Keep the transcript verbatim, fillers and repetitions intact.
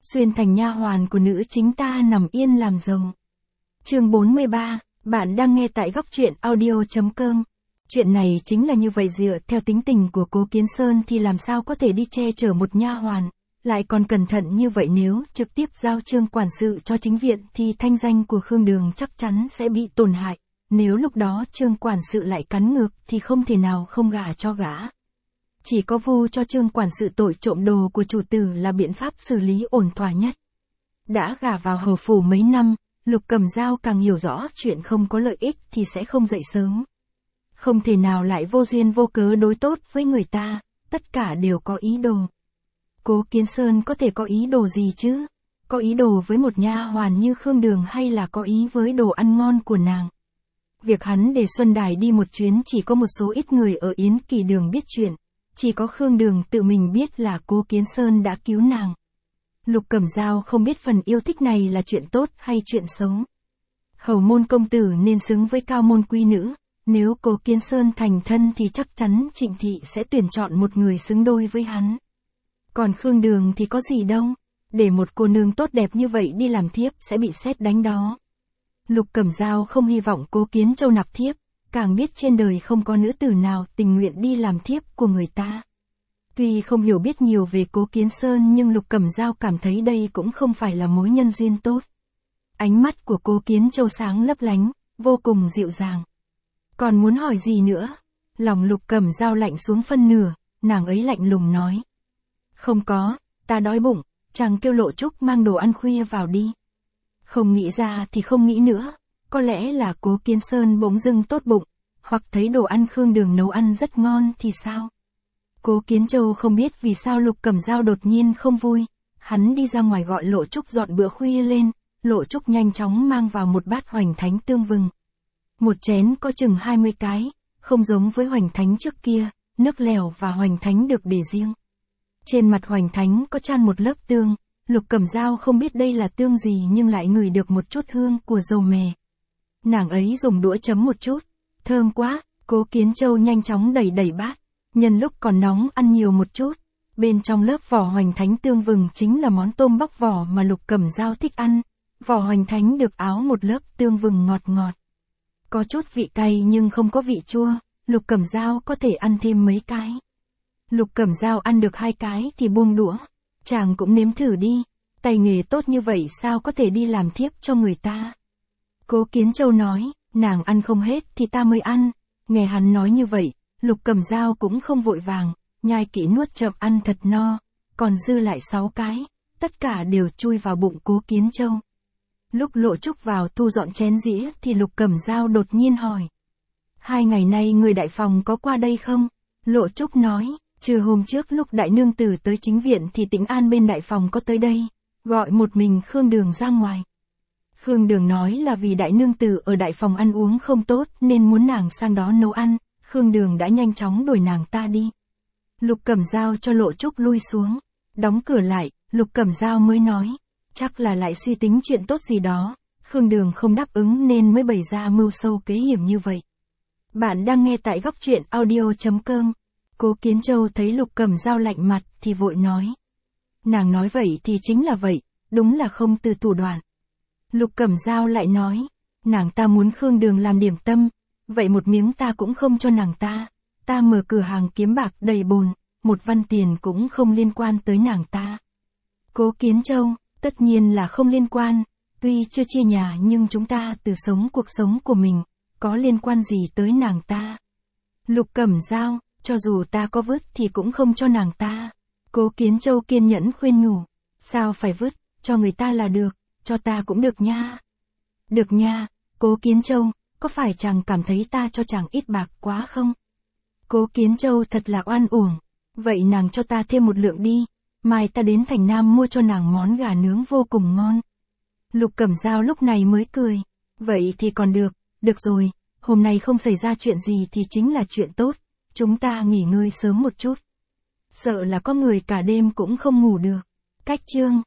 xuyên thành nha hoàn của nữ chính ta nằm yên làm rồng. Chương bốn mươi ba, bạn đang nghe tại góc truyện audio chấm com. Chuyện này chính là như vậy, dựa theo tính tình của Cố Kiến Sơn thì làm sao có thể đi che chở một nha hoàn, lại còn cẩn thận như vậy. Nếu trực tiếp giao Trương quản sự cho chính viện thì thanh danh của Khương Đường chắc chắn sẽ bị tổn hại. Nếu lúc đó Trương quản sự lại cắn ngược thì không thể nào không gả cho gã. Chỉ có vu cho Trương quản sự tội trộm đồ của chủ tử là biện pháp xử lý ổn thỏa nhất. Đã gả vào hầu phủ mấy năm, Lục Cẩm Dao càng hiểu rõ chuyện không có lợi ích thì sẽ không dậy sớm. Không thể nào lại vô duyên vô cớ đối tốt với người ta, tất cả đều có ý đồ. Cố Kiến Sơn có thể có ý đồ gì chứ? Có ý đồ với một nha hoàn như Khương Đường hay là có ý với đồ ăn ngon của nàng? Việc hắn để Xuân Đài đi một chuyến chỉ có một số ít người ở Yến Kỳ Đường biết chuyện, chỉ có Khương Đường tự mình biết là Cố Kiến Sơn đã cứu nàng. Lục Cẩm Dao không biết phần yêu thích này là chuyện tốt hay chuyện xấu. Hầu môn công tử nên xứng với cao môn quý nữ, nếu Cố Kiến Sơn thành thân thì chắc chắn Trịnh thị sẽ tuyển chọn một người xứng đôi với hắn. Còn Khương Đường thì có gì đâu, để một cô nương tốt đẹp như vậy đi làm thiếp sẽ bị sét đánh đó. Lục Cẩm Dao không hy vọng Cố Kiến Châu nạp thiếp, càng biết trên đời không có nữ tử nào tình nguyện đi làm thiếp của người ta. Tuy không hiểu biết nhiều về Cố Kiến Sơn nhưng Lục Cẩm Dao cảm thấy đây cũng không phải là mối nhân duyên tốt. Ánh mắt của Cố Kiến Châu sáng lấp lánh, vô cùng dịu dàng. Còn muốn hỏi gì nữa? Lòng Lục Cẩm Dao lạnh xuống phân nửa, nàng ấy lạnh lùng nói. Không có, ta đói bụng, chàng kêu Lộ Trúc mang đồ ăn khuya vào đi. Không nghĩ ra thì không nghĩ nữa, có lẽ là Cố Kiến Sơn bỗng dưng tốt bụng, hoặc thấy đồ ăn Khương Đường nấu ăn rất ngon thì sao? Cố Kiến Châu không biết vì sao Lục Cẩm Dao đột nhiên không vui, hắn đi ra ngoài gọi Lộ Trúc dọn bữa khuya lên, Lộ Trúc nhanh chóng mang vào một bát hoành thánh tương vừng. Một chén có chừng hai mươi cái, không giống với hoành thánh trước kia, nước lèo và hoành thánh được để riêng. Trên mặt hoành thánh có chan một lớp tương, Lục Cẩm Dao không biết đây là tương gì nhưng lại ngửi được một chút hương của dầu mè. Nàng ấy dùng đũa chấm một chút, thơm quá, Cố Kiến Châu nhanh chóng đẩy đẩy bát, nhân lúc còn nóng ăn nhiều một chút. Bên trong lớp vỏ hoành thánh tương vừng chính là món tôm bóc vỏ mà Lục Cẩm Dao thích ăn, vỏ hoành thánh được áo một lớp tương vừng ngọt ngọt. Có chút vị cay nhưng không có vị chua, Lục Cẩm Dao có thể ăn thêm mấy cái. Lục Cẩm Dao ăn được hai cái thì buông đũa, chàng cũng nếm thử đi, tay nghề tốt như vậy sao có thể đi làm thiếp cho người ta. Cố Kiến Châu nói, nàng ăn không hết thì ta mới ăn. Nghe hắn nói như vậy, Lục Cẩm Dao cũng không vội vàng, nhai kỹ nuốt chậm ăn thật no, còn dư lại sáu cái, tất cả đều chui vào bụng Cố Kiến Châu. Lúc Lộ Trúc vào thu dọn chén dĩa thì Lục Cẩm Dao đột nhiên hỏi. Hai ngày nay người đại phòng có qua đây không? Lộ Trúc nói, trừ hôm trước lúc đại nương tử tới chính viện thì Tĩnh An bên đại phòng có tới đây, gọi một mình Khương Đường ra ngoài. Khương Đường nói là vì đại nương tử ở đại phòng ăn uống không tốt nên muốn nàng sang đó nấu ăn, Khương Đường đã nhanh chóng đuổi nàng ta đi. Lục Cẩm Dao cho Lộ Trúc lui xuống, đóng cửa lại, Lục Cẩm Dao mới nói, chắc là lại suy tính chuyện tốt gì đó, Khương Đường không đáp ứng nên mới bày ra mưu sâu kế hiểm như vậy. Bạn đang nghe tại góc truyện audio chấm com. Cố Kiến Châu thấy Lục Cẩm Dao lạnh mặt thì vội nói. Nàng nói vậy thì chính là vậy, đúng là không từ thủ đoạn. Lục Cẩm Dao lại nói, nàng ta muốn Khương Đường làm điểm tâm, vậy một miếng ta cũng không cho nàng ta, ta mở cửa hàng kiếm bạc đầy bồn, một văn tiền cũng không liên quan tới nàng ta. Cố Kiến Châu, tất nhiên là không liên quan, tuy chưa chia nhà nhưng chúng ta từ sống cuộc sống của mình, có liên quan gì tới nàng ta. Lục Cẩm Dao, cho dù ta có vứt thì cũng không cho nàng ta. Cố Kiến Châu kiên nhẫn khuyên nhủ, sao phải vứt, cho người ta là được, cho ta cũng được nha. Được nha, Cố Kiến Châu, có phải chàng cảm thấy ta cho chàng ít bạc quá không? Cố Kiến Châu thật là oan uổng, vậy nàng cho ta thêm một lượng đi, mai ta đến thành Nam mua cho nàng món gà nướng vô cùng ngon. Lục Cẩm Dao lúc này mới cười, vậy thì còn được, được rồi, hôm nay không xảy ra chuyện gì thì chính là chuyện tốt, chúng ta nghỉ ngơi sớm một chút. Sợ là có người cả đêm cũng không ngủ được. Cách chương